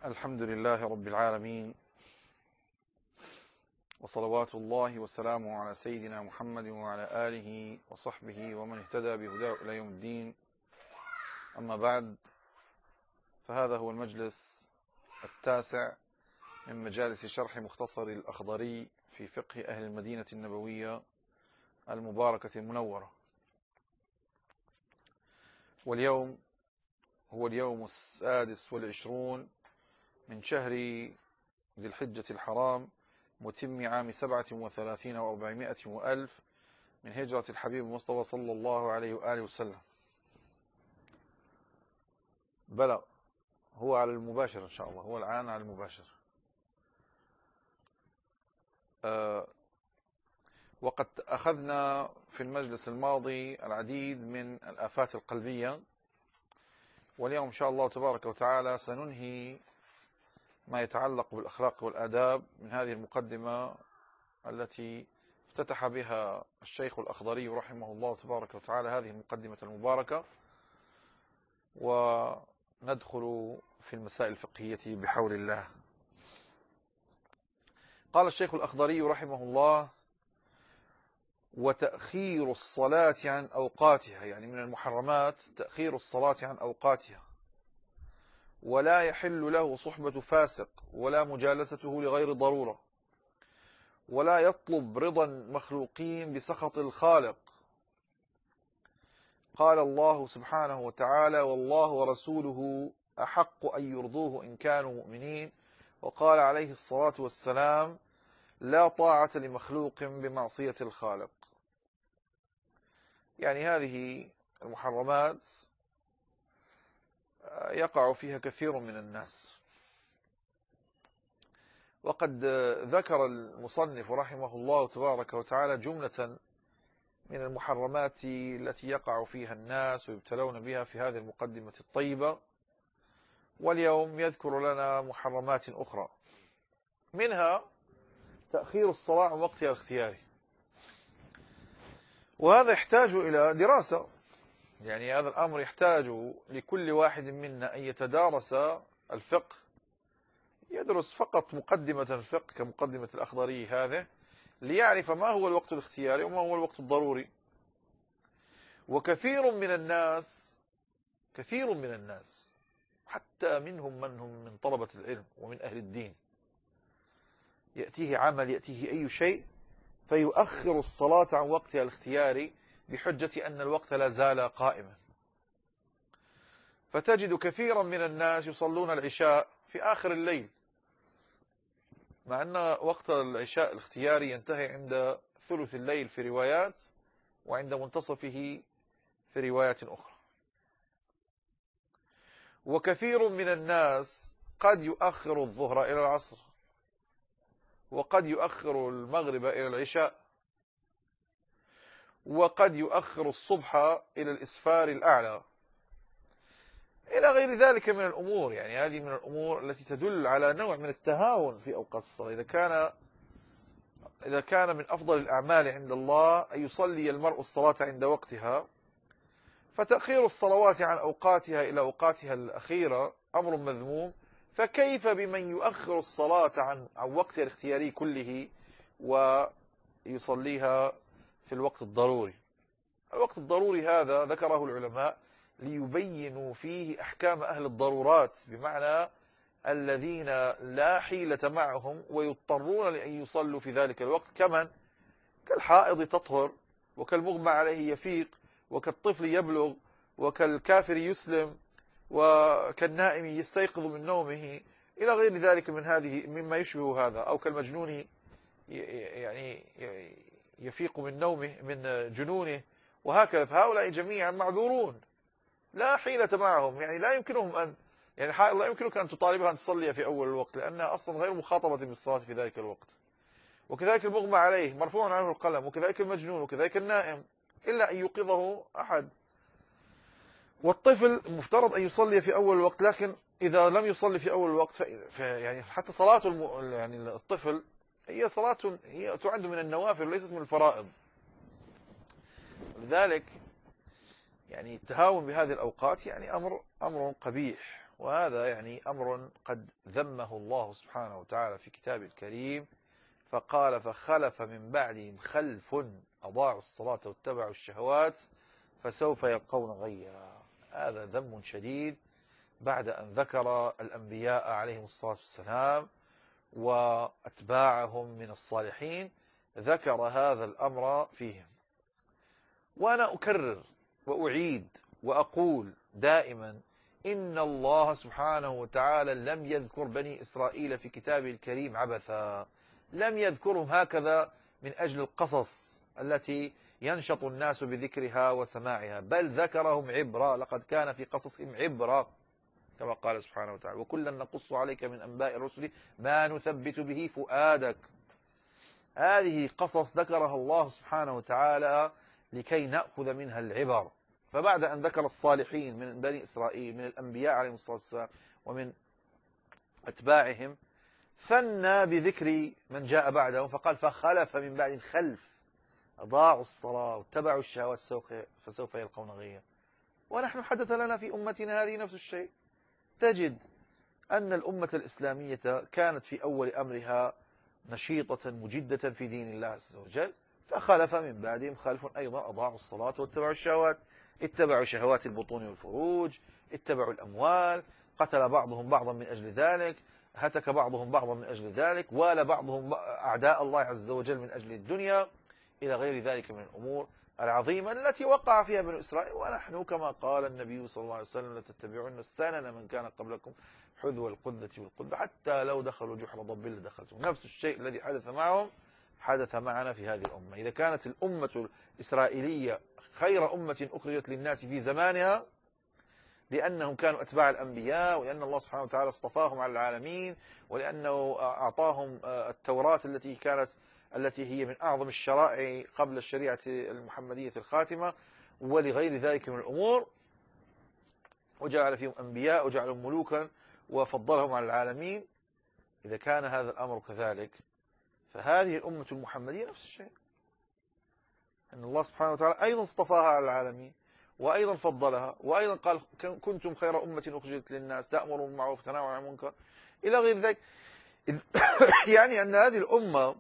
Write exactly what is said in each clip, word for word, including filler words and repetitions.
الحمد لله رب العالمين، وصلوات الله وسلامه على سيدنا محمد وعلى آله وصحبه ومن اهتدى بهداه إلى يوم الدين. أما بعد، فهذا هو المجلس التاسع من مجالس شرح مختصر الأخضري في فقه أهل المدينة النبوية المباركة المنورة. واليوم هو اليوم السادس والعشرون من شهر ذي الحجة الحرام، متم عام سبعة وثلاثين وأربعمائة وألف من هجرة الحبيب المصطفى صلى الله عليه وآله وسلم. بلى هو على المباشر إن شاء الله، هو الآن على المباشر. أه وقد أخذنا في المجلس الماضي العديد من الآفات القلبية، واليوم إن شاء الله تبارك وتعالى سننهي ما يتعلق بالأخلاق والآداب من هذه المقدمة التي افتتح بها الشيخ الأخضري رحمه الله تبارك وتعالى هذه المقدمة المباركة، وندخل في المسائل الفقهية بحول الله. قال الشيخ الأخضري رحمه الله: وتأخير الصلاة عن أوقاتها، يعني من المحرمات تأخير الصلاة عن أوقاتها، ولا يحل له صحبة فاسق ولا مجالسته لغير ضرورة، ولا يطلب رضا مخلوقين بسخط الخالق. قال الله سبحانه وتعالى: والله ورسوله أحق أن يرضوه إن كانوا مؤمنين. وقال عليه الصلاة والسلام: لا طاعة لمخلوق بمعصية الخالق. يعني هذه المحرمات يقع فيها كثير من الناس، وقد ذكر المصنف رحمه الله تبارك وتعالى جملة من المحرمات التي يقع فيها الناس ويبتلون بها في هذه المقدمة الطيبة، واليوم يذكر لنا محرمات أخرى، منها تأخير الصلاة عن وقتها الاختياري. وهذا يحتاج إلى دراسة، يعني هذا الأمر يحتاج لكل واحد منا أن يتدارس الفقه، يدرس فقط مقدمة الفقه كمقدمة الأخضري هذه، ليعرف ما هو الوقت الاختياري وما هو الوقت الضروري. وكثير من الناس كثير من الناس حتى منهم من هم من طلبة العلم ومن أهل الدين، يأتيه عمل، يأتيه أي شيء، فيؤخر الصلاة عن وقتها الاختياري بحجة أن الوقت لا زال قائما. فتجد كثيرا من الناس يصلون العشاء في آخر الليل، مع أن وقت العشاء الاختياري ينتهي عند ثلث الليل في روايات، وعند منتصفه في روايات أخرى. وكثير من الناس قد يؤخر الظهر إلى العصر، وقد يؤخر المغرب إلى العشاء، وقد يؤخر الصبح إلى الإسفار الأعلى، إلى غير ذلك من الأمور. يعني هذه من الأمور التي تدل على نوع من التهاون في أوقات الصلاة. إذا كان إذا كان من أفضل الأعمال عند الله أن يصلي المرء الصلاة عند وقتها، فتأخير الصلوات عن أوقاتها إلى أوقاتها الأخيرة أمر مذموم. فكيف بمن يؤخر الصلاة عن عن وقتها الاختياري كله ويصليها في الوقت الضروري؟ الوقت الضروري هذا ذكره العلماء ليبينوا فيه أحكام أهل الضرورات، بمعنى الذين لا حيلة معهم ويضطرون لأن يصلوا في ذلك الوقت، كمن كالحائض تطهر، وكالمغمى عليه يفيق، وكالطفل يبلغ، وكالكافر يسلم، وكالنائم يستيقظ من نومه، إلى غير ذلك من هذه مما يشبه هذا، أو كالمجنون يعني يفيق من نومه من جنونه، وهكذا. فهؤلاء جميعا معذورون لا حيلة معهم، يعني لا يمكنهم أن يعني الحائض لا يمكنك أن تطالبها أن تصلي في أول الوقت، لأنها أصلا غير مخاطبة بالصلاة في ذلك الوقت. وكذلك المغمى عليه مرفوع عنه القلم، وكذلك المجنون، وكذلك النائم، إلا أن يوقظه أحد. والطفل مفترض أن يصلي في أول الوقت، لكن إذا لم يصلي في أول الوقت في يعني حتى صلاة الم... يعني الطفل هي صلاة هي تعد من النوافل وليست من الفرائض. لذلك يعني التهاون بهذه الأوقات يعني أمر أمر قبيح. وهذا يعني أمر قد ذمه الله سبحانه وتعالى في كتابه الكريم، فقال فخلف من بعدهم خلف أضاعوا الصلاة واتبعوا الشهوات فسوف يلقون غيا. هذا ذم شديد بعد أن ذكر الأنبياء عليهم الصلاة والسلام وأتباعهم من الصالحين، ذكر هذا الأمر فيهم. وأنا أكرر وأعيد وأقول دائما إن الله سبحانه وتعالى لم يذكر بني إسرائيل في كتابه الكريم عبثا، لم يذكرهم هكذا من أجل القصص التي ينشط الناس بذكرها وسماعها، بل ذكرهم عبرة، لقد كان في قصصهم عبرة كما قال سبحانه وتعالى وكلا نقص عليك من أنباء الرسل ما نثبت به فؤادك. هذه قصص ذكرها الله سبحانه وتعالى لكي نأخذ منها العبر. فبعد أن ذكر الصالحين من بني إسرائيل من الأنبياء عليهم الصلاة والسلام ومن أتباعهم، ثنى بذكر من جاء بعدهم فقال فخلف من بعد خلف أضاعوا الصلاة واتبعوا الشهوات فسوف يلقون غيا. ونحن حدث لنا في أمتنا هذه نفس الشيء. تجد أن الأمة الإسلامية كانت في أول أمرها نشيطة مجدة في دين الله عز وجل، فخلف من بعدهم خلف أيضا أضاعوا الصلاة واتبعوا الشهوات، اتبعوا شهوات البطون والفروج، اتبعوا الأموال، قتل بعضهم بعضا من أجل ذلك، هتك بعضهم بعضا من أجل ذلك، وال بعضهم أعداء الله عز وجل من أجل الدنيا، إلى غير ذلك من الأمور العظيمة التي وقع فيها بنو إسرائيل. ونحن كما قال النبي صلى الله عليه وسلم لتتبعون السنن من كان قبلكم حذو القذة والقذة حتى لو دخلوا جحر ضب لدخلتم. نفس الشيء الذي حدث معهم حدث معنا في هذه الأمة. إذا كانت الأمة الإسرائيلية خير أمة أخرجت للناس في زمانها لأنهم كانوا أتباع الأنبياء، ولأن الله سبحانه وتعالى اصطفاهم على العالمين، ولأنه أعطاهم التوراة التي كانت التي هي من أعظم الشرائع قبل الشريعة المحمدية الخاتمة، ولغير ذلك من الأمور، وجعل فيهم أنبياء وجعلهم ملوكا وفضلهم على العالمين. إذا كان هذا الأمر كذلك فهذه الأمة المحمدية نفس الشيء، أن الله سبحانه وتعالى أيضا اصطفاها على العالمين وأيضا فضلها، وأيضا قال كنتم خير أمة أخرجت للناس تأمرون بالمعروف وتنهون عن المنكر إلى غير ذلك. يعني أن هذه الأمة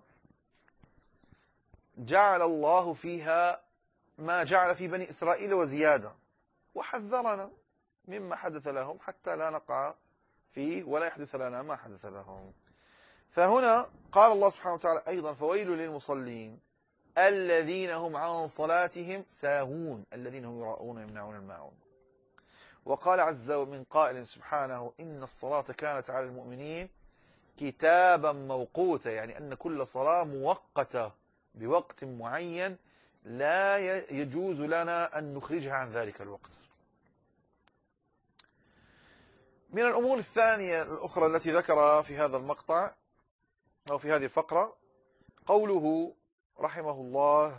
جعل الله فيها ما جعل في بني إسرائيل وزيادة، وحذرنا مما حدث لهم حتى لا نقع فيه ولا يحدث لنا ما حدث لهم. فهنا قال الله سبحانه وتعالى أيضا فويل للمصلين الذين هم عن صلاتهم ساهون الذين هم يراءون يمنعون الماعون. وقال عز من قائل سبحانه إن الصلاة كانت على المؤمنين كتابا موقوتا، يعني أن كل صلاة مؤقتة بوقت معين لا يجوز لنا أن نخرجها عن ذلك الوقت. من الأمور الثانية الأخرى التي ذكرها في هذا المقطع أو في هذه الفقرة قوله رحمه الله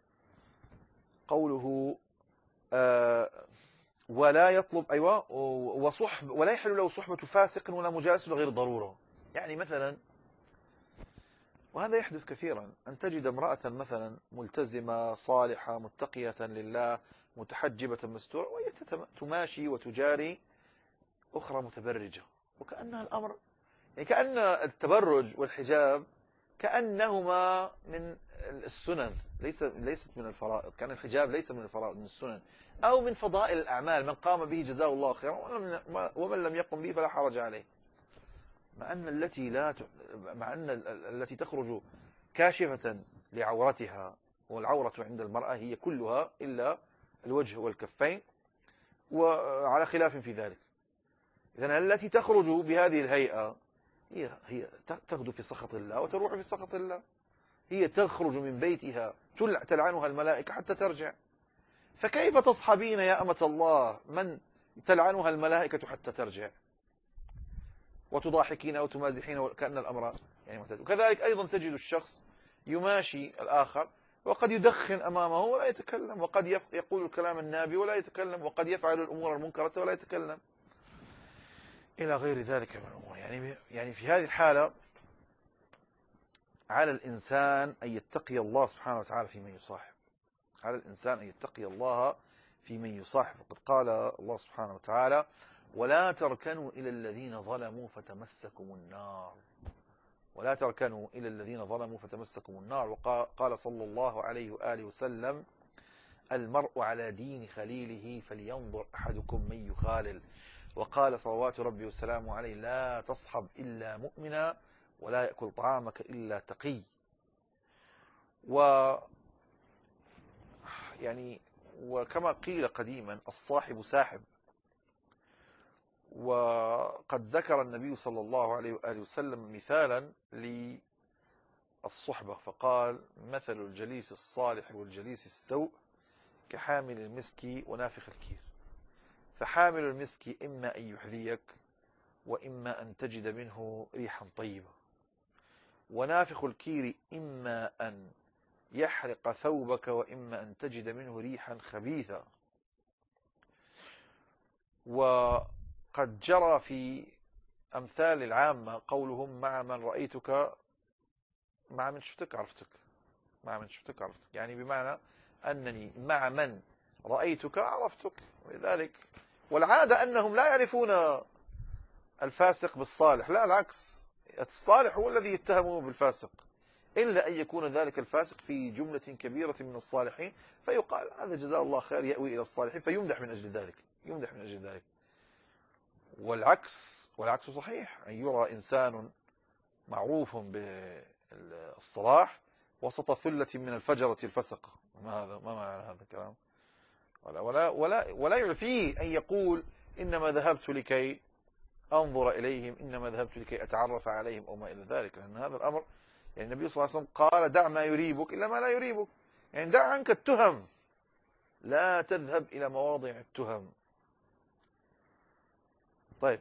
قوله آه ولا يطلب أيوة وصحب ولا يحل له صحبة فاسق ولا مجالس لغير ضرورة. يعني مثلا، وهذا يحدث كثيرا، أن تجد امرأة مثلا ملتزمة صالحة متقية لله متحجبة مستورة وهي تماشي وتجاري أخرى متبرجة، وكأنها الأمر يعني كأن التبرج والحجاب كأنهما من السنن ليس ليست من الفرائض، كان الحجاب ليس من الفرائض من السنن أو من فضائل الأعمال، من قام به جزاه الله خيرا ومن لم يقم به فلا حرج عليه. مع أن التي لا ت... مع أن التي تخرج كاشفة لعورتها، والعورة عند المرأة هي كلها إلا الوجه والكفين، وعلى خلاف في ذلك. إذن التي تخرج بهذه الهيئة هي هي تغدو في سخط الله وتروح في سخط الله، هي تخرج من بيتها تلعنها الملائكة حتى ترجع، فكيف تصحبين يا أمة الله من تلعنها الملائكة حتى ترجع وتضاحكين أو تمازحين وكأن الأمر يعني معتاد. وكذلك أيضا تجد الشخص يماشي الآخر وقد يدخن أمامه ولا يتكلم، وقد يقول الكلام النابي ولا يتكلم، وقد يفعل الأمور المنكرة ولا يتكلم، إلى غير ذلك من الأمور. يعني يعني في هذه الحالة على الإنسان أن يتقي الله سبحانه وتعالى في من يصاحب، على الإنسان أن يتقي الله في من يصاحب. وقد قال الله سبحانه وتعالى ولا تركنوا إلى الذين ظلموا فتمسكم النار ولا تركنوا إلى الذين ظلموا فتمسكم النار. وقال صلى الله عليه وآله وسلم: المرء على دين خليله فلينظر أحدكم من يخالل. وقال صلوات ربي وسلامه عليه: لا تصحب إلا مؤمنا ولا يأكل طعامك إلا تقي. و يعني وكما قيل قديما: الصاحب ساحب. وقد ذكر النبي صلى الله عليه وآله وسلم مثالا للصحبة فقال: مثل الجليس الصالح والجليس السوء كحامل المسك ونافخ الكير، فحامل المسك إما أن يحذيك وإما أن تجد منه ريحا طيبة، ونافخ الكير إما أن يحرق ثوبك وإما أن تجد منه ريحا خبيثة. وقد جرى في أمثال العامة قولهم: مع من رأيتك مع من شفتك عرفتك مع من شفتك عرفتك يعني بمعنى أنني مع من رأيتك عرفتك. ولذلك والعادة أنهم لا يعرفون الفاسق بالصالح، لا العكس، الصالح هو الذي يتهمه بالفاسق، إلا أن يكون ذلك الفاسق في جملة كبيرة من الصالحين فيقال: هذا جزاء الله خير يأوي إلى الصالحين، فيمدح من أجل ذلك يمدح من أجل ذلك. والعكس والعكس صحيح، أن يرى إنسان معروف بالصلاح وسط ثلة من الفجرة الفسقة. ما هذا ما معنى هذا الكلام؟ ولا ولا ولا ولا يعفيه أن يقول: إنما ذهبت لكي أنظر إليهم، إنما ذهبت لكي أتعرف عليهم، أو ما إلى ذلك. لأن هذا الأمر يعني النبي صلى الله عليه وسلم قال: دع ما يريبك إلا ما لا يريبك، يعني دع عنك التهم، لا تذهب إلى مواضع التهم. طيب،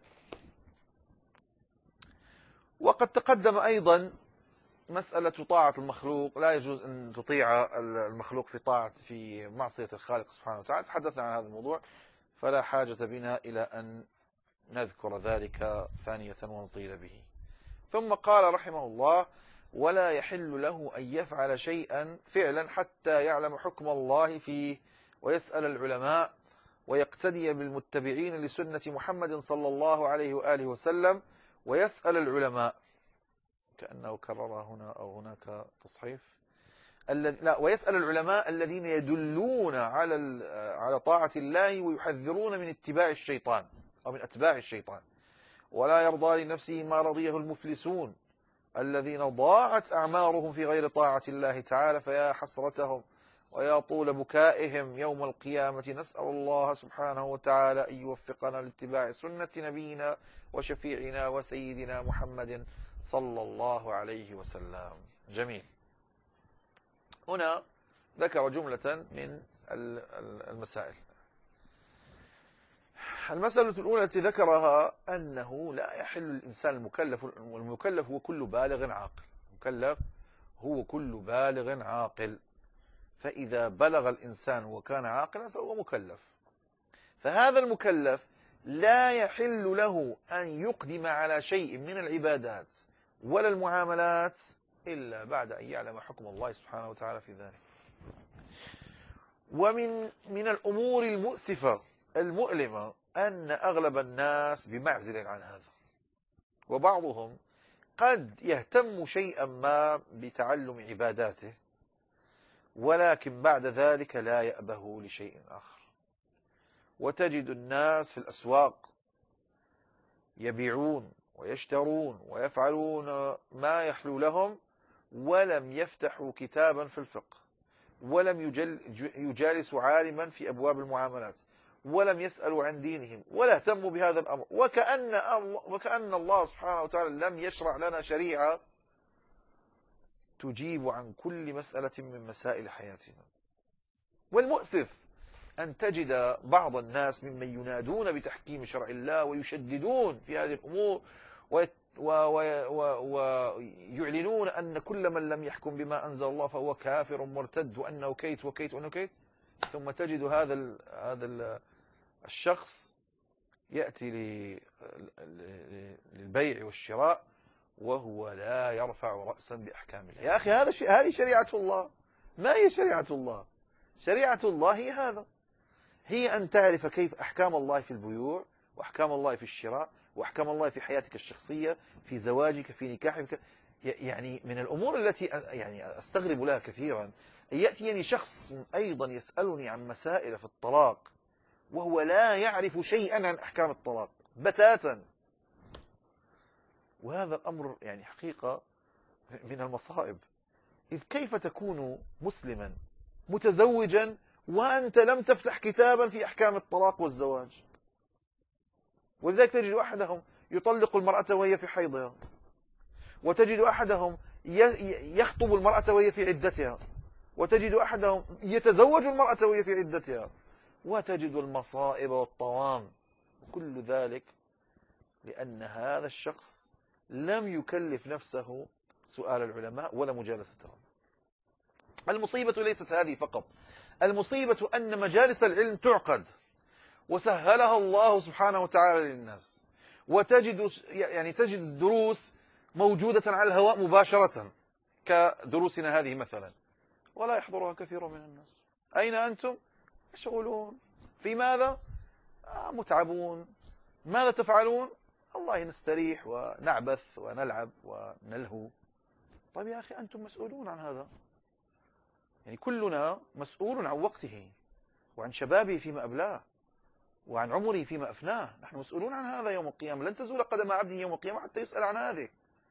وقد تقدم أيضا مسألة طاعة المخلوق، لا يجوز أن تطيع المخلوق في طاعة في معصية الخالق سبحانه وتعالى. تحدثنا عن هذا الموضوع فلا حاجة بنا إلى أن نذكر ذلك ثانية ونطيل به. ثم قال رحمه الله: ولا يحل له أن يفعل شيئا فعلا حتى يعلم حكم الله فيه، ويسأل العلماء ويقتدي بالمتبعين لسنة محمد صلى الله عليه وآله وسلم، ويسأل العلماء، كأنه كرر هنا أو هناك تصحيف، لا ويسأل العلماء الذين يدلون على على طاعة الله ويحذرون من اتباع الشيطان أو من أتباع الشيطان. ولا يرضى لنفسه ما رضيه المفلسون الذين ضاعت أعمارهم في غير طاعة الله تعالى، فيا حسرتهم ويا طول بكائهم يوم القيامة. نسأل الله سبحانه وتعالى أن يوفقنا لاتباع سنة نبينا وشفيعنا وسيدنا محمد صلى الله عليه وسلم. جميل. هنا ذكر جملة من المسائل. المسألة الأولى التي ذكرها أنه لا يحل الإنسان المكلف، والمكلف هو كل بالغ عاقل، المكلف هو كل بالغ عاقل، فإذا بلغ الإنسان وكان عاقلا فهو مكلف. فهذا المكلف لا يحل له أن يقدم على شيء من العبادات ولا المعاملات إلا بعد أن يعلم حكم الله سبحانه وتعالى في ذلك. ومن من الأمور المؤسفة المؤلمة أن أغلب الناس بمعزل عن هذا، وبعضهم قد يهتم شيئا ما بتعلم عباداته ولكن بعد ذلك لا يأبه لشيء آخر. وتجد الناس في الأسواق يبيعون ويشترون ويفعلون ما يحلو لهم ولم يفتحوا كتابا في الفقه، ولم يجالسوا عالما في أبواب المعاملات، ولم يسألوا عن دينهم ولا اهتموا بهذا الأمر، وكأن الله, وكأن الله سبحانه وتعالى لم يشرع لنا شريعة تجيب عن كل مسألة من مسائل حياتنا. والمؤسف أن تجد بعض الناس ممن ينادون بتحكيم شرع الله ويشددون في هذه الأمور ويعلنون أن كل من لم يحكم بما أنزل الله فهو كافر مرتد وأنه كيت وكيت وأنه كيت. ثم تجد هذا هذا الشخص يأتي للبيع والشراء وهو لا يرفع رأسا بأحكام الله. يا أخي هذا هذه شريعة الله. ما هي شريعة الله؟ شريعة الله هي هذا، هي أن تعرف كيف أحكام الله في البيوع وأحكام الله في الشراء، وأحكام الله في حياتك الشخصية، في زواجك، في نكاحك. يعني من الأمور التي يعني أستغرب لها كثيرا أن يأتيني شخص أيضا يسألني عن مسائل في الطلاق وهو لا يعرف شيئا عن أحكام الطلاق بتاتا. وهذا الأمر يعني حقيقة من المصائب. إذ كيف تكون مسلما متزوجا وأنت لم تفتح كتابا في أحكام الطلاق والزواج؟ ولذلك تجد أحدهم يطلق المرأة وهي في حيضها، وتجد أحدهم يخطب المرأة وهي في عدتها، وتجد أحدهم يتزوج المرأة وهي في عدتها، وتجد المصائب والطوام. وكل ذلك لأن هذا الشخص لم يكلف نفسه سؤال العلماء ولا مجالستهم. المصيبة ليست هذه فقط، المصيبة أن مجالس العلم تعقد وسهلها الله سبحانه وتعالى للناس، وتجد يعني تجد الدروس موجودة على الهواء مباشرة كدروسنا هذه مثلا، ولا يحضرها كثير من الناس. أين أنتم؟ مشغولون في ماذا؟ آه متعبون. ماذا تفعلون؟ والله نستريح ونعبث ونلعب ونلهو. طيب يا أخي أنتم مسؤولون عن هذا، يعني كلنا مسؤول عن وقته وعن شبابه فيما أبلاه وعن عمره فيما أفناه. نحن مسؤولون عن هذا يوم القيامة. لن تزول قدم عبد يوم القيامة حتى يسأل عن هذه.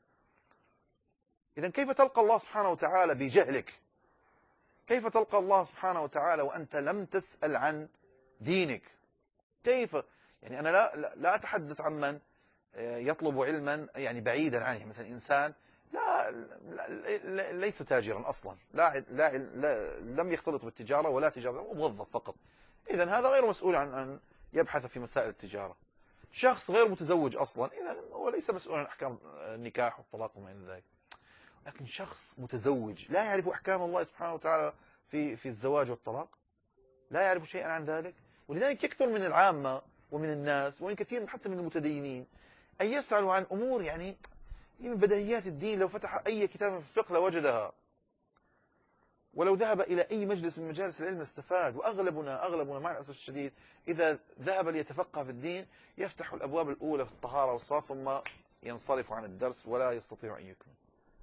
إذن كيف تلقى الله سبحانه وتعالى بجهلك؟ كيف تلقى الله سبحانه وتعالى وأنت لم تسأل عن دينك؟ كيف؟ يعني أنا لا, لا أتحدث عن من يطلب علما يعني بعيدا عنه، مثلا إنسان لا, لا ليس تاجرا أصلا، لا, لا, لا لم يختلط بالتجارة ولا تجارة، هو موظف فقط. إذن هذا غير مسؤول عن أن يبحث في مسائل التجارة. شخص غير متزوج أصلا، إذن هو ليس مسؤول عن أحكام النكاح والطلاق وما إلى ذلك. لكن شخص متزوج لا يعرف أحكام الله سبحانه وتعالى في في الزواج والطلاق، لا يعرف شيئا عن ذلك. ولذلك يكثر من العامة ومن الناس ومن كثير حتى من المتدينين أن يسألوا عن أمور يعني من بديهيات الدين. لو فتح أي كتاب في الفقه لوجدها، ولو ذهب إلى أي مجلس من مجالس العلم استفاد. وأغلبنا أغلبنا مع الأسف الشديد إذا ذهب ليتفقه في الدين يفتح الأبواب الأولى في الطهارة والصلاة ثم ينصرف عن الدرس ولا يستطيع أن يكمل.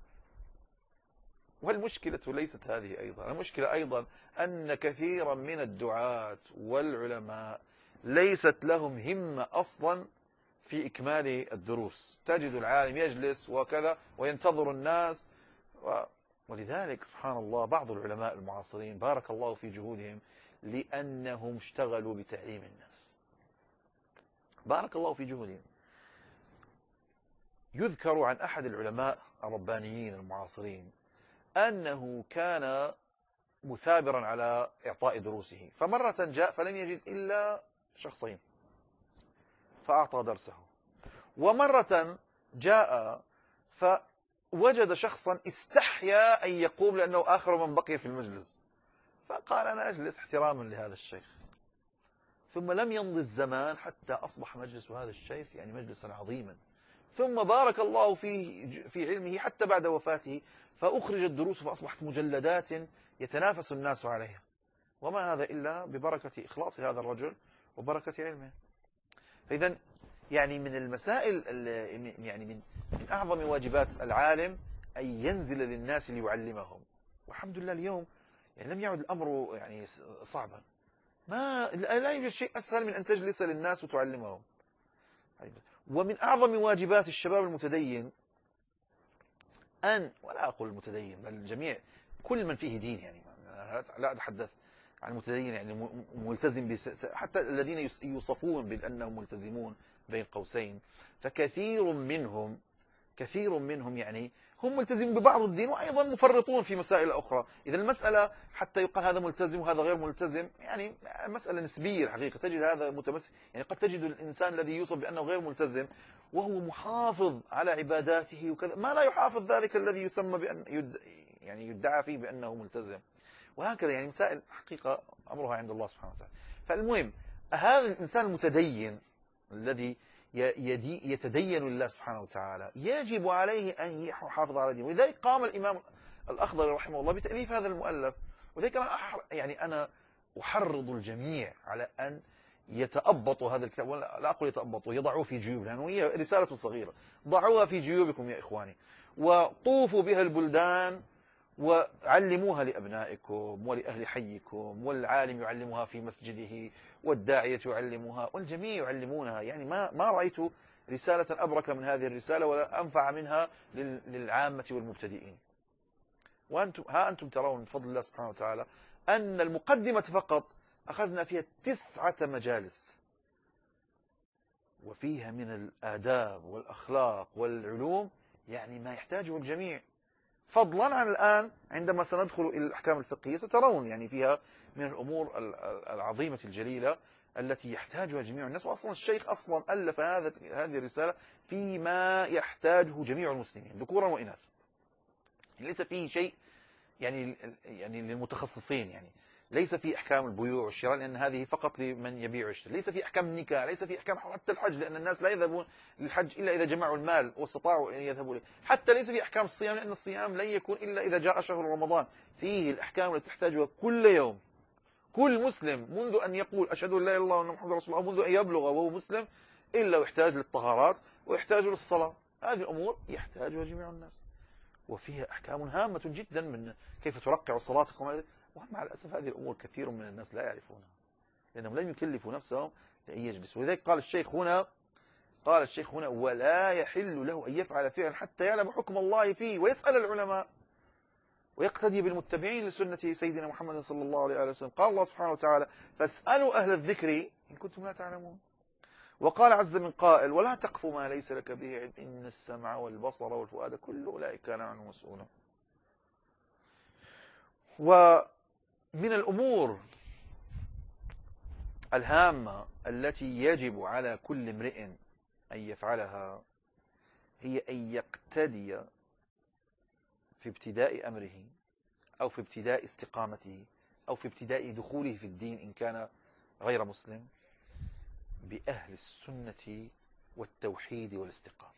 والمشكلة ليست هذه أيضا، المشكلة أيضا أن كثيرا من الدعاة والعلماء ليست لهم همة أصلا في إكمال الدروس. تجد العالم يجلس وكذا وينتظر الناس و... ولذلك سبحان الله بعض العلماء المعاصرين بارك الله في جهودهم لأنهم اشتغلوا بتعليم الناس، بارك الله في جهودهم. يذكر عن أحد العلماء الربانيين المعاصرين أنه كان مثابرا على إعطاء دروسه، فمرة جاء فلم يجد إلا شخصين فأعطى درسه، ومرة جاء فوجد شخصا استحيا أن يقوم لأنه آخر من بقي في المجلس، فقال أنا أجلس احتراما لهذا الشيخ. ثم لم يمض الزمان حتى أصبح مجلس هذا الشيخ يعني مجلسا عظيما، ثم بارك الله فيه في علمه حتى بعد وفاته، فأخرجت دروسه فأصبحت مجلدات يتنافس الناس عليها. وما هذا إلا ببركة إخلاص هذا الرجل وبركة علمه. فإذا يعني من المسائل يعني من من أعظم واجبات العالم أن ينزل للناس ليعلمهم. والحمد لله اليوم يعني لم يعد الأمر يعني صعبا، ما لا يوجد شيء أسهل من أن تجلس للناس وتعلمهم. ومن أعظم واجبات الشباب المتدين أن، ولا أقول المتدين بل الجميع، كل من فيه دين، يعني لا أتحدث عن المتدين يعني ملتزم بس... حتى الذين يوصفون بأنهم ملتزمون بين قوسين، فكثير منهم كثير منهم يعني هم ملتزمون ببعض الدين وأيضا مفرطون في مسائل أخرى. إذا المسألة حتى يقال هذا ملتزم وهذا غير ملتزم يعني مسألة نسبية الحقيقة. تجد هذا متمسك، يعني قد تجد الإنسان الذي يوصف بأنه غير ملتزم وهو محافظ على عباداته وكذا، ما لا يحافظ ذلك الذي يسمى بأن يد... يعني يدعى فيه بأنه ملتزم، وهكذا يعني مسائل حقيقة أمرها عند الله سبحانه وتعالى. فالمهم هذا الإنسان المتدين الذي يتدين لله سبحانه وتعالى يجب عليه أن يحافظ على دينه. ولذلك قام الإمام الأخضر رحمه الله بتأليف هذا المؤلف. وذلك أنا أحر يعني أنا أحرض الجميع على أن يتأبطوا هذا الكتاب، ولا لا أقول يتأبطوا، يضعوه في جيوب، لأنه هي رسالة صغيرة، ضعوها في جيوبكم يا إخواني، وطوفوا بها البلدان وعلموها لأبنائكم ولأهل حيكم، والعالم يعلمها في مسجده، والداعية يعلمها، والجميع يعلمونها. يعني ما ما رأيت رسالة أبرك من هذه الرسالة ولا أنفع منها للعامة والمبتدئين. وأنتم ها أنتم ترون من فضل الله سبحانه وتعالى أن المقدمة فقط أخذنا فيها تسعة مجالس، وفيها من الآداب والأخلاق والعلوم يعني ما يحتاجه الجميع، فضلا عن الآن عندما سندخل إلى الأحكام الفقهية سترون يعني فيها من الأمور العظيمة الجليلة التي يحتاجها جميع الناس. وأصلا الشيخ أصلا ألف هذا هذه الرسالة فيما يحتاجه جميع المسلمين ذكورا وإناثا، ليس فيه شيء يعني يعني للمتخصصين، يعني ليس في احكام البيوع والشراء لان هذه فقط لمن يبيع ويشتري، ليس في احكام النكاح، ليس في احكام حتى الحج لان الناس لا يذهبون للحج الا اذا جمعوا المال واستطاعوا ان يذهبوا له، حتى ليس في احكام الصيام لان الصيام لن يكون الا اذا جاء شهر رمضان، فيه الاحكام التي تحتاجها كل يوم. كل مسلم منذ ان يقول اشهد ان لا اله الا الله وان محمدا رسول الله، منذ ان يبلغ وهو مسلم الا ويحتاج للطهارات ويحتاج للصلاه، هذه الامور يحتاجها جميع الناس، وفيها أحكام هامة جدا من كيف ترقع صلاتكم، ومع الأسف هذه الأمور كثير من الناس لا يعرفونها لأنهم لم يكلفوا نفسهم لأن يجلسوا. ولذلك قال الشيخ هنا قال الشيخ هنا ولا يحل له أن يفعل فعلا حتى يعلم حكم الله فيه ويسأل العلماء ويقتدي بالمتبعين لسنة سيدنا محمد صلى الله عليه وسلم. قال الله سبحانه وتعالى فاسألوا أهل الذكر إن كنتم لا تعلمون. وقال عز من قائل ولا تقف ما ليس لك به علم إن السمع والبصر والفؤاد كل أولئك كان عنه مسؤولا. ومن الأمور الهامة التي يجب على كل امرئ أن يفعلها هي أن يقتدي في ابتداء أمره أو في ابتداء استقامته أو في ابتداء دخوله في الدين إن كان غير مسلم بأهل السنة والتوحيد والاستقامة،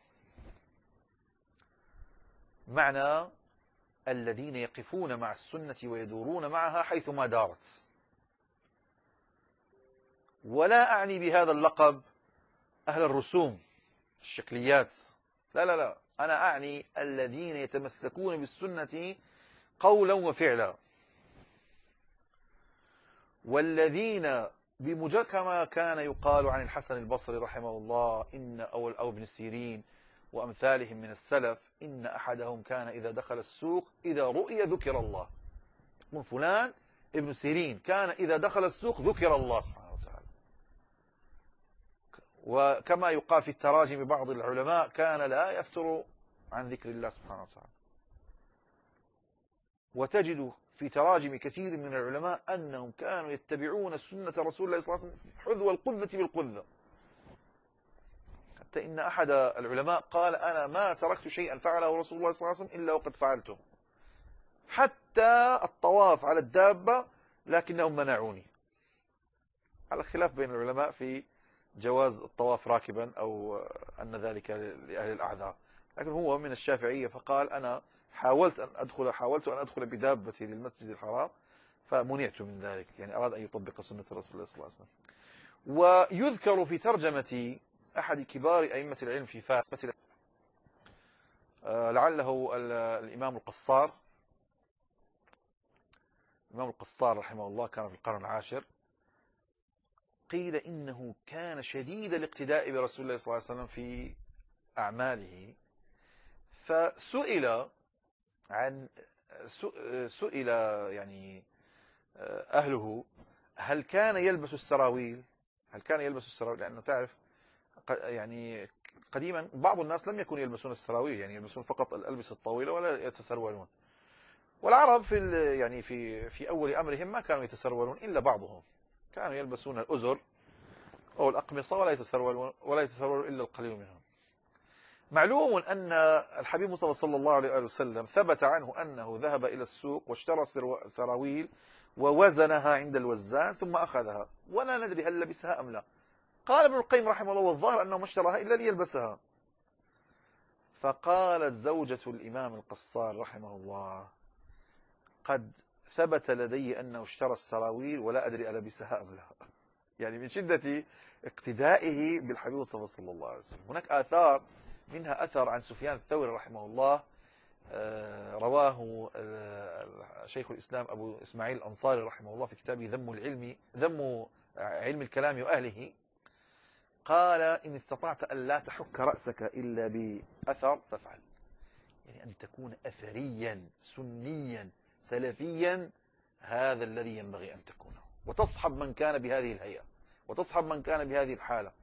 معنى الذين يقفون مع السنة ويدورون معها حيثما دارت. ولا أعني بهذا اللقب أهل الرسوم الشكليات، لا لا لا، أنا أعني الذين يتمسكون بالسنة قولا وفعلا، والذين بمجرد كما كان يقال عن الحسن البصري رحمه الله إن أو أو ابن سيرين وأمثالهم من السلف إن أحدهم كان إذا دخل السوق إذا رؤي ذكر الله. يقول فلان ابن سيرين كان إذا دخل السوق ذكر الله سبحانه وتعالى. وكما يقال في التراجم بعض العلماء كان لا يفتر عن ذكر الله سبحانه وتعالى. وتجد في تراجم كثير من العلماء أنهم كانوا يتبعون سنة رسول الله صلى الله عليه وسلم حذو القذة بالقذة، حتى إن أحد العلماء قال أنا ما تركت شيئا فعله رسول الله صلى الله عليه وسلم إلا وقد فعلته، حتى الطواف على الدابة لكنهم منعوني، على خلاف بين العلماء في جواز الطواف راكبا أو أن ذلك لأهل الأعذار، لكن هو من الشافعية فقال أنا حاولت أن أدخل حاولت أن أدخل بدابتي للمسجد الحرام فمنعت من ذلك، يعني أراد أن يطبق سنة الرسول الله صلى الله عليه وسلم. ويذكر في ترجمة أحد كبار أئمة العلم في فاس لعله الإمام القصار الإمام القصار رحمه الله كان في القرن العاشر، قيل إنه كان شديد الاقتداء برسول الله صلى الله عليه وسلم في أعماله، فسئل عن سئل يعني أهله هل كان يلبس السراويل هل كان يلبس السراويل لأنه تعرف يعني قديما بعض الناس لم يكونوا يلبسون السراويل، يعني يلبسون فقط الألبسة الطويلة ولا يتسرولون، والعرب في يعني في في أول أمرهم ما كانوا يتسرولون إلا بعضهم، كانوا يلبسون الأزر أو الأقمصة ولا يتسرولون ولا يتسرولون إلا القليل منهم. معلوم أن الحبيب مصطفى صلى الله عليه وسلم ثبت عنه أنه ذهب إلى السوق واشترى سراويل ووزنها عند الوزان ثم أخذها ولا ندري هل لبسها أم لا. قال ابن القيم رحمه الله والظاهر أنه ما اشتراها إلا ليلبسها. فقالت زوجة الإمام القصار رحمه الله قد ثبت لدي أنه اشترى السراويل ولا أدري ألبسها أم لا، يعني من شدة اقتدائه بالحبيب المصطفى صلى الله عليه وسلم. هناك آثار، منها أثر عن سفيان الثوري رحمه الله، رواه شيخ الإسلام أبو إسماعيل الأنصاري رحمه الله في كتابه ذم العلم ذم علم الكلام وأهله. قال: إن استطعت أن لا تحك رأسك إلا بأثر فافعل. يعني أن تكون أثريا سنيا سلفيا، هذا الذي ينبغي أن تكونه، وتصحب من كان بهذه الهيئة، وتصحب من كان بهذه الحالة.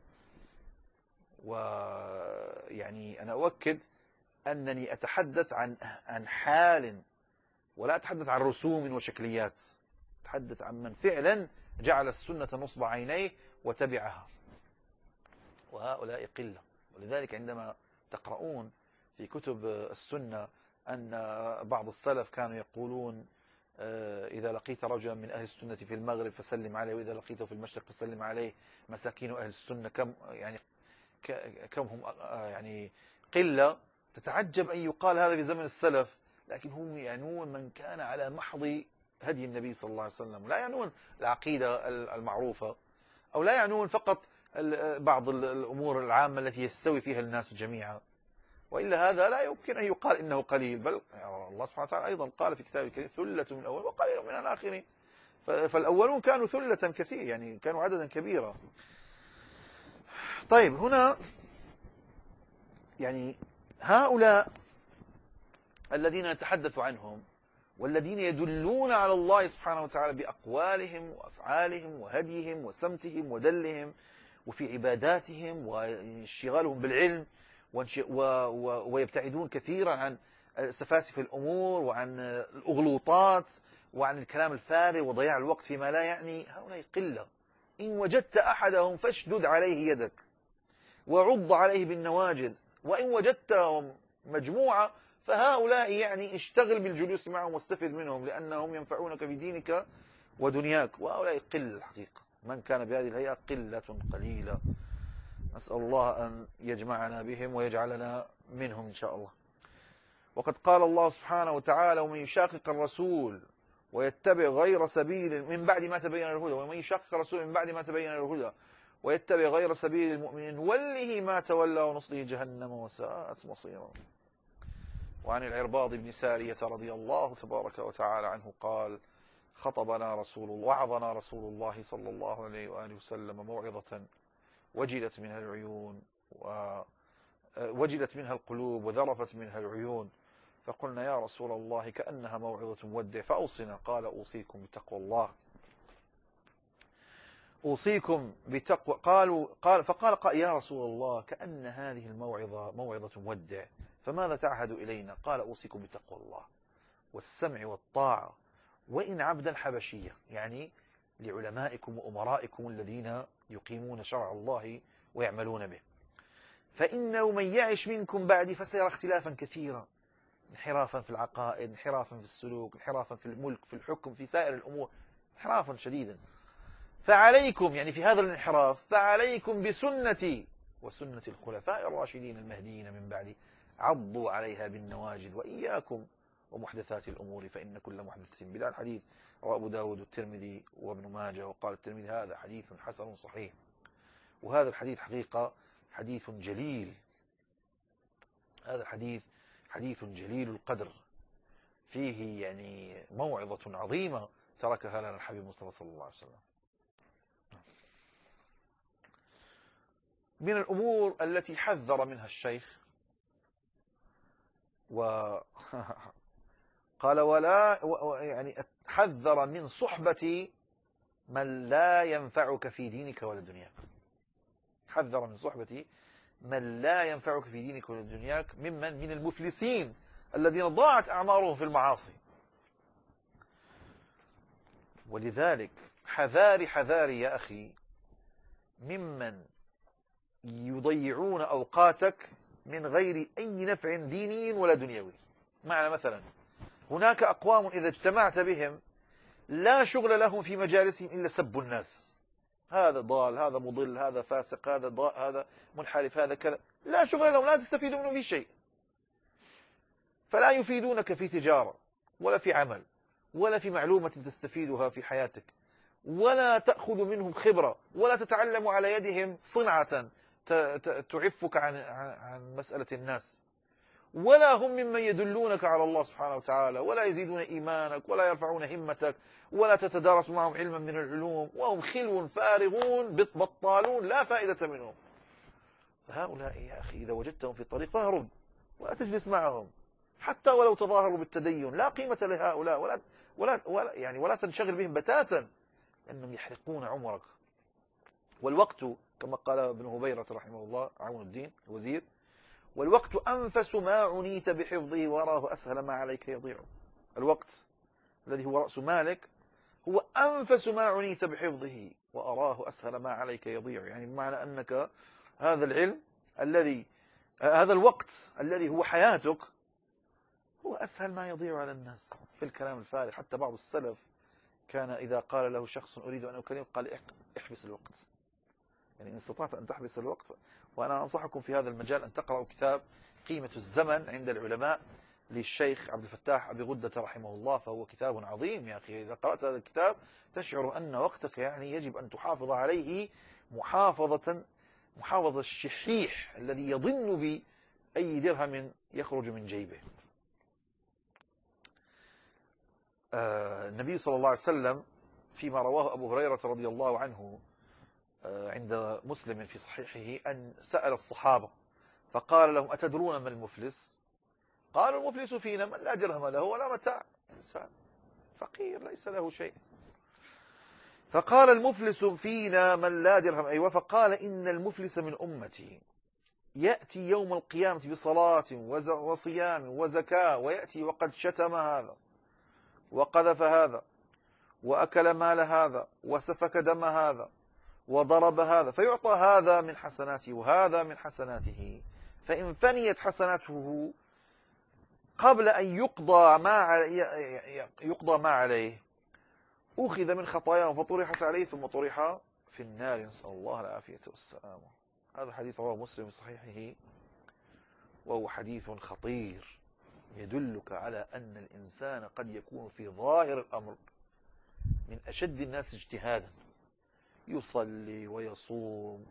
ويعني أنا أؤكد أنني أتحدث عن عن حال، ولا أتحدث عن رسوم وشكليات، أتحدث عن من فعلا جعل السنة نصب عينيه وتبعها، وهؤلاء قلة. ولذلك عندما تقرؤون في كتب السنة أن بعض السلف كانوا يقولون: إذا لقيت رجلا من أهل السنة في المغرب فسلم عليه، وإذا لقيته في المشرق فسلم عليه، مساكين أهل السنة كم يعني كم هم يعني قلة. تتعجب أن يقال هذا في زمن السلف، لكن هم يعنون من كان على محض هدي النبي صلى الله عليه وسلم، لا يعنون العقيدة المعروفة، أو لا يعنون فقط بعض الأمور العامة التي يستوي فيها الناس جميعا. وإلا هذا لا يمكن أن يقال إنه قليل، بل الله سبحانه وتعالى أيضا قال في كتابه الكريم: ثلة من الأول وقليل من الآخرين. فالأولون كانوا ثلة كثير، يعني كانوا عددا كبيرا. طيب، هنا يعني هؤلاء الذين نتحدث عنهم، والذين يدلون على الله سبحانه وتعالى بأقوالهم وأفعالهم وهديهم وسمتهم ودلهم، وفي عباداتهم وانشغالهم بالعلم، ويبتعدون كثيرا عن سفاسف الأمور وعن الأغلوطات وعن الكلام الفارغ وضياع الوقت فيما لا يعني. هؤلاء قلة. إن وجدت أحدهم فاشدد عليه يدك وعض عليه بالنواجذ، وإن وجدتهم مجموعة فهؤلاء يعني اشتغل بالجلوس معهم واستفد منهم، لأنهم ينفعونك في دينك ودنياك. وهؤلاء قلة الحقيقة، من كان بهذه الهيئة قلة قليلة. نسأل الله أن يجمعنا بهم ويجعلنا منهم إن شاء الله. وقد قال الله سبحانه وتعالى: ومن يشاقق الرسول ويتبع غير سبيل من بعد ما تبين الهدى ومن يشاقق الرسول من بعد ما تبين الهدى ويتبع غير سبيل المؤمنين نوله ما تولى ونصله جهنم وساءت مصيرا. وعن العرباض بن سارية رضي الله تبارك وتعالى عنه قال: خطبنا رسول الله وعظنا رسول الله صلى الله عليه وآله وسلم موعظة وجلت منها العيون ووجلت منها القلوب وذرفت منها العيون، فقلنا: يا رسول الله كأنها موعظة مودع فأوصنا. قال: أوصيكم بتقوى الله. أوصيكم بتقوى. قالوا قال فقال قال: يا رسول الله كأن هذه الموعظة موعظة مودع، فماذا تعهد إلينا؟ قال: أوصيكم بتقوى الله والسمع والطاعة وإن عبدا حبشية، يعني لعلمائكم وأمرائكم الذين يقيمون شرع الله ويعملون به. فإنه من يعش منكم بعدي فسيرى اختلافا كثيرا، انحرافا في العقائد، انحرافا في السلوك، انحرافا في الملك، في الحكم، في سائر الأمور، انحرافا شديدا. فعليكم، يعني في هذا الانحراف، فعليكم بسنتي وسنة الخلفاء الراشدين المهديين من بعدي، عضوا عليها بالنواجذ وإياكم ومحدثات الأمور فإن كل محدث بدعة. الحديث رواه أبو داود والترمذي وابن ماجه، وقال الترمذي: هذا حديث حسن صحيح. وهذا الحديث حقيقة حديث جليل، هذا الحديث حديث جليل القدر، فيه يعني موعظة عظيمة تركها لنا الحبيب المصطفى صلى الله عليه وسلم. من الأمور التي حذر منها الشيخ و قال: ولا يعني حذر من صحبة من لا ينفعك في دينك ولا دنياك. حذر من صحبة من لا ينفعك في دينك ولا دنياك، ممن من المفلسين الذين ضاعت أعمارهم في المعاصي. ولذلك حذاري حذاري يا أخي ممن يضيعون أوقاتك من غير أي نفع ديني ولا دنيوي. معنى مثلا هناك أقوام إذا اجتمعت بهم لا شغل لهم في مجالسهم إلا سب الناس، هذا ضال، هذا مضل، هذا فاسق، هذا ضال، هذا منحرف، هذا كذا، لا شغل لهم، لا تستفيد منهم في شيء. فلا يفيدونك في تجارة ولا في عمل ولا في معلومة تستفيدها في حياتك ولا تأخذ منهم خبرة، ولا تتعلم على يدهم صنعة تعفك عن عن مسألة الناس، ولا هم ممن يدلونك على الله سبحانه وتعالى، ولا يزيدون إيمانك، ولا يرفعون همتك، ولا تتدارس معهم علما من العلوم، وهم خلو فارغون بطالون لا فائدة منهم. هؤلاء يا أخي إذا وجدتهم في الطريق فاهرب ولا تجلس معهم، حتى ولو تظاهروا بالتدين لا قيمة لهؤلاء، ولا ولا ولا يعني ولا تنشغل بهم بتاتا، أنهم يحرقون عمرك. والوقت كما قال ابن هبيرة رحمه الله عون الدين الوزير: والوقت أنفس ما عنيت بحفظه وأراه أسهل ما عليك يضيع. الوقت الذي هو رأس مالك هو أنفس ما عنيت بحفظه وأراه أسهل ما عليك يضيع، يعني بمعنى أنك هذا العلم الذي هذا الوقت الذي هو حياتك هو أسهل ما يضيع على الناس في الكلام الفارغ. حتى بعض السلف كان إذا قال له شخص أريد أن أكلمك قال احبس الوقت، يعني إن استطعت أن تحبس الوقت. وأنا أنصحكم في هذا المجال أن تقرأوا كتاب قيمة الزمن عند العلماء للشيخ عبد الفتاح أبي غدة رحمه الله، فهو كتاب عظيم يا أخي. إذا قرأت هذا الكتاب تشعر أن وقتك يعني يجب أن تحافظ عليه محافظة محافظة الشحيح الذي يظن بأي درهم يخرج من جيبه. آه النبي صلى الله عليه وسلم فيما رواه أبو هريرة رضي الله عنه عند مسلم في صحيحه أن سأل الصحابة فقال لهم: أتدرون ما المفلس؟ قالوا: المفلس فينا من لا درهم له ولا متاع، إنسان فقير ليس له شيء. فقال: المفلس فينا من لا درهم، أيوة. فقال: إن المفلس من أمتي يأتي يوم القيامة بصلاة وصيام وزكاة، ويأتي وقد شتم هذا وقذف هذا وأكل مال هذا وسفك دم هذا وضرب هذا، فيعطى هذا من حسناته وهذا من حسناته، فإن فنيت حسناته قبل أن يقضى ما يقضى ما عليه أخذ من خطاياه فطرحت عليه ثم طرح في النار، نسأل الله العافية والسلامة. هذا حديث رواه مسلم في صحيحه، وهو حديث خطير يدلك على أن الإنسان قد يكون في ظاهر الأمر من أشد الناس اجتهادا، يصلي ويصوم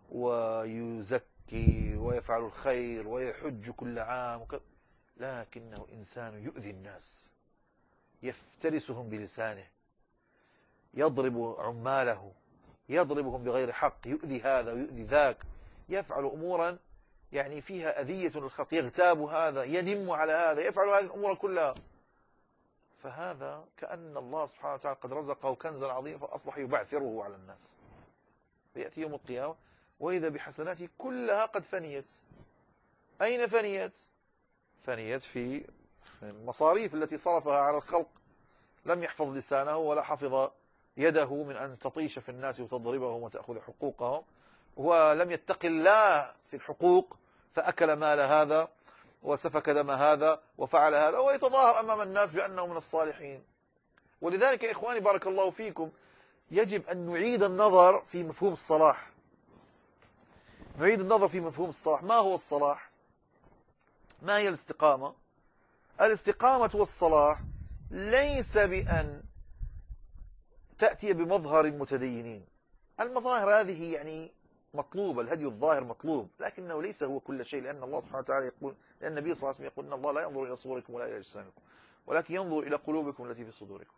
ويزكي ويفعل الخير ويحج كل عام وكذا، لكنه إنسان يؤذي الناس، يفترسهم بلسانه، يضرب عماله، يضربهم بغير حق، يؤذي هذا ويؤذي ذاك، يفعل أمورا يعني فيها أذية للخلق، يغتاب هذا، ينم على هذا، يفعل هذه الأمور كلها. فهذا كأن الله سبحانه وتعالى قد رزقه كنزا عظيما فأصبح يبعثره على الناس، فيأتي يوم القيامة وإذا بحسناته كلها قد فنيت. أين فنيت؟ فنيت في المصاريف التي صرفها على الخلق، لم يحفظ لسانه ولا حفظ يده من أن تطيش في الناس وتضربهم وتأخذ حقوقهم، ولم يتق الله في الحقوق فأكل مال هذا وسفك دم هذا وفعل هذا ويتظاهر أمام الناس بأنه من الصالحين. ولذلك يا إخواني بارك الله فيكم يجب أن نعيد النظر في مفهوم الصلاح. نعيد النظر في مفهوم الصلاح. ما هو الصلاح؟ ما هي الاستقامة؟ الاستقامة والصلاح ليس بأن تأتي بمظهر المتدينين. المظاهر هذه يعني مطلوبة، الهدي الظاهر مطلوب، لكنه ليس هو كل شيء، لأن الله سبحانه وتعالى يقول، لأن النبي صلى الله عليه وسلم يقول: إن الله لا ينظر إلى صوركم ولا إلى أجسامكم ولكن ينظر إلى قلوبكم التي في صدوركم.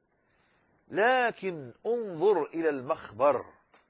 لكن انظر إلى المخبر.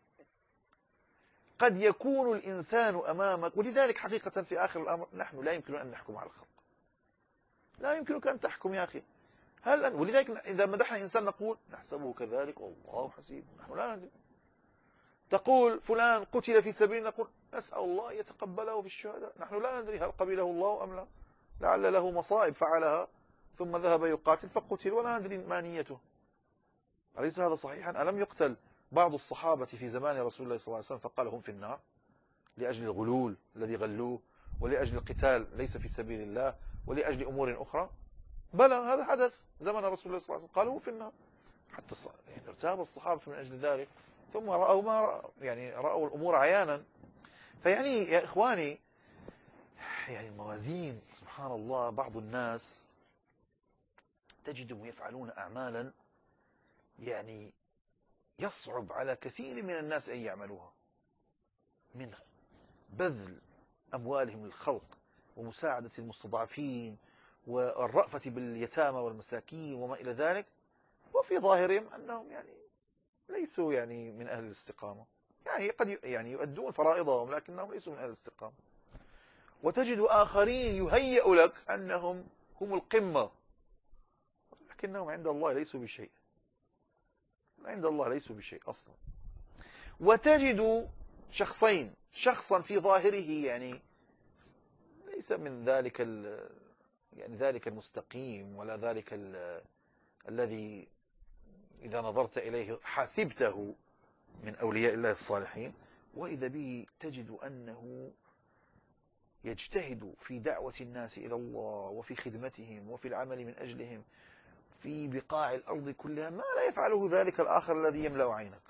قد يكون الإنسان أمامك، ولذلك حقيقة في آخر الأمر نحن لا يمكن أن نحكم على الخلق، لا يمكنك أن تحكم يا أخي. هل أن... ولذلك إذا مدحنا إنسان نقول نحسبه كذلك والله حسيب، نحن لا ندري. تقول فلان قتل في سبيل، نقول نسأل الله يتقبله في الشهداء، نحن لا ندري هل قبله الله أم لا، لعل له مصائب فعلها ثم ذهب يقاتل فقتل ولا ندري ما نيته. أليس هذا صحيحا؟ ألم يقتل بعض الصحابة في زمان رسول الله صلى الله عليه وسلم فقال هم في النار لأجل الغلول الذي غلوه، ولأجل القتال ليس في سبيل الله، ولأجل أمور أخرى؟ بلى، هذا حدث زمن رسول الله صلى الله عليه وسلم، قالوا في النار. حتى يعني ارتاب الصحابة من أجل ذلك، ثم رأوا ما رأوا، يعني رأوا الأمور عيانا. فيعني يا إخواني يعني الموازين سبحان الله، بعض الناس تجدهم يفعلون أعمالا يعني يصعب على كثير من الناس أن يعملوها، من بذل أموالهم للخلق ومساعدة المستضعفين والرأفة باليتامى والمساكين وما إلى ذلك، وفي ظاهرهم أنهم يعني ليسوا يعني من أهل الاستقامة، يعني قد يعني يؤدون فرائضهم لكنهم ليسوا من أهل الاستقامة. وتجد آخرين يهيأ لك أنهم هم القمة، لكنهم عند الله ليسوا بشيء، عند الله ليسوا بشيء أصلا. وتجد شخصين، شخصا في ظاهره يعني ليس من ذلك يعني ذلك المستقيم ولا ذلك الذي إذا نظرت إليه حاسبته من أولياء الله الصالحين، وإذا به تجد أنه يجتهد في دعوة الناس إلى الله وفي خدمتهم وفي العمل من أجلهم في بقاع الأرض كلها، ما لا يفعله ذلك الآخر الذي يملأ عينك.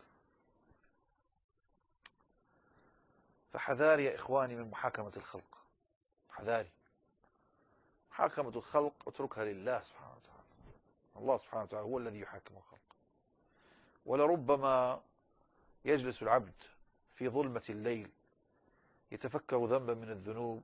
فحذاري يا إخواني من محاكمة الخلق، حذاري. محاكمة الخلق اتركها لله سبحانه وتعالى، الله سبحانه وتعالى هو الذي يحاكم الخلق. ولربما يجلس العبد في ظلمة الليل يتفكر ذنبا من الذنوب،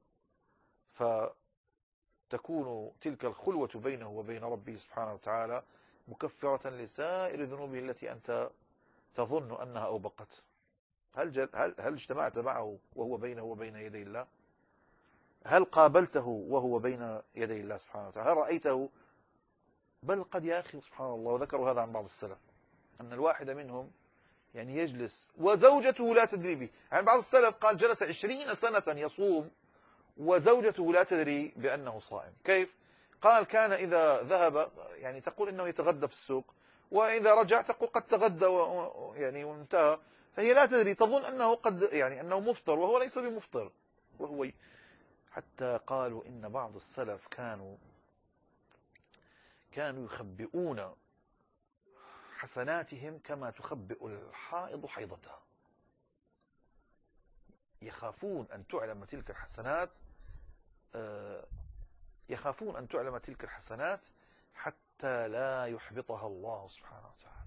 فتكون تلك الخلوة بينه وبين ربه سبحانه وتعالى مكفرة لسائر ذنوبه التي أنت تظن أنها أوبقت. هل, جل هل, هل اجتمعت معه وهو بينه وبين يدي الله؟ هل قابلته وهو بين يدي الله سبحانه وتعالى؟ هل رأيته؟ بل قد يا أخي سبحان الله، وذكروا هذا عن بعض السلف، أن الواحد منهم يعني يجلس وزوجته لا تدري به. يعني بعض السلف قال جلس عشرين سنة يصوم وزوجته لا تدري بأنه صائم. كيف؟ قال كان إذا ذهب يعني تقول إنه يتغدى في السوق، وإذا رجع تقول قد تغدى يعني وانتهى، فهي لا تدري، تظن أنه قد يعني أنه مفطر وهو ليس بمفطر. وهو حتى قالوا إن بعض السلف كانوا كانوا يخبئون حسناتهم كما تخبئ الحائض حيضتها، يخافون أن تعلم تلك الحسنات، يخافون أن تعلم تلك الحسنات حتى لا يحبطها الله سبحانه وتعالى.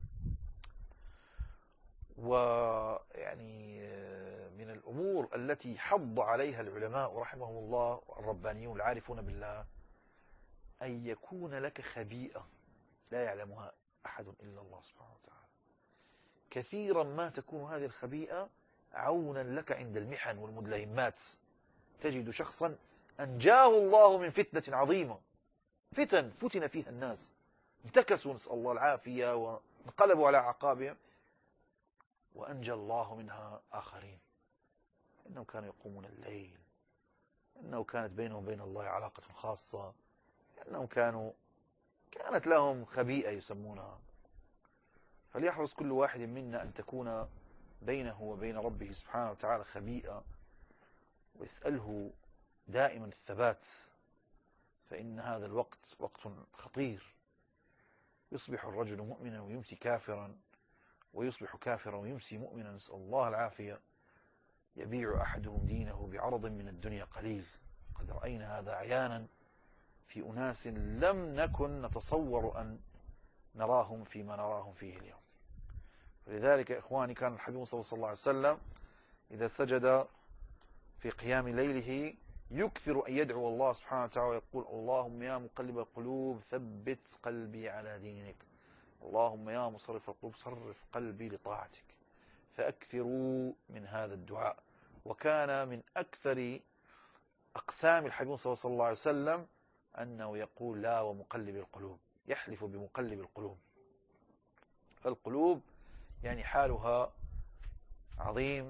ويعني من الأمور التي حض عليها العلماء رحمهم الله الربانيون العارفون بالله أن يكون لك خبيئة لا يعلمها أحد إلا الله سبحانه وتعالى. كثيرا ما تكون هذه الخبيئة عونا لك عند المحن والمدلهمات. تجد شخصا أنجاه الله من فتنة عظيمة، فتن فتن فيها الناس، انتكسوا نسأل الله العافية وانقلبوا على عقابهم، وأنجى الله منها آخرين، إنهم كانوا يقومون الليل، إنه كانت بينهم وبين الله علاقة خاصة، إنهم كانوا كانت لهم خبيئة يسمونها. فليحرص كل واحد منا أن تكون بينه وبين ربه سبحانه وتعالى خبيئة، ويسأله دائما الثبات، فإن هذا الوقت وقت خطير. يصبح الرجل مؤمنا ويمسي كافرا، ويصبح كافرا ويمسي مؤمنا، نسأل الله العافية. يبيع أحدهم دينه بعرض من الدنيا قليل. قد رأينا هذا عيانا في أناس لم نكن نتصور أن نراهم فيما نراهم فيه اليوم. ولذلك إخواني كان الحبيب صلى الله عليه وسلم إذا سجد في قيام ليله يكثر أن يدعو الله سبحانه وتعالى ويقول اللهم يا مقلب القلوب ثبت قلبي على دينك، اللهم يا مصرف القلوب صرف قلبي لطاعتك. فأكثروا من هذا الدعاء. وكان من أكثر أقسام الحبيب صلى الله عليه وسلم أنه يقول لا ومقلب القلوب، يحلف بمقلب القلوب. فالقلوب يعني حالها عظيم،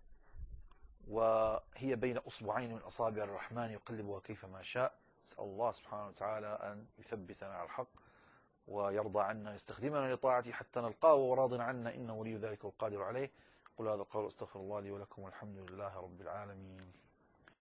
وهي بين أصبعين من أصابع الرحمن يقلبها كيفما شاء. نسأل الله سبحانه وتعالى أن يثبتنا على الحق ويرضى عنا، يستخدمنا لطاعته حتى نلقاه وراض عنا، إنه ولي ذلك والقادر عليه. قل هذا القول، استغفر الله لي ولكم، والحمد لله رب العالمين.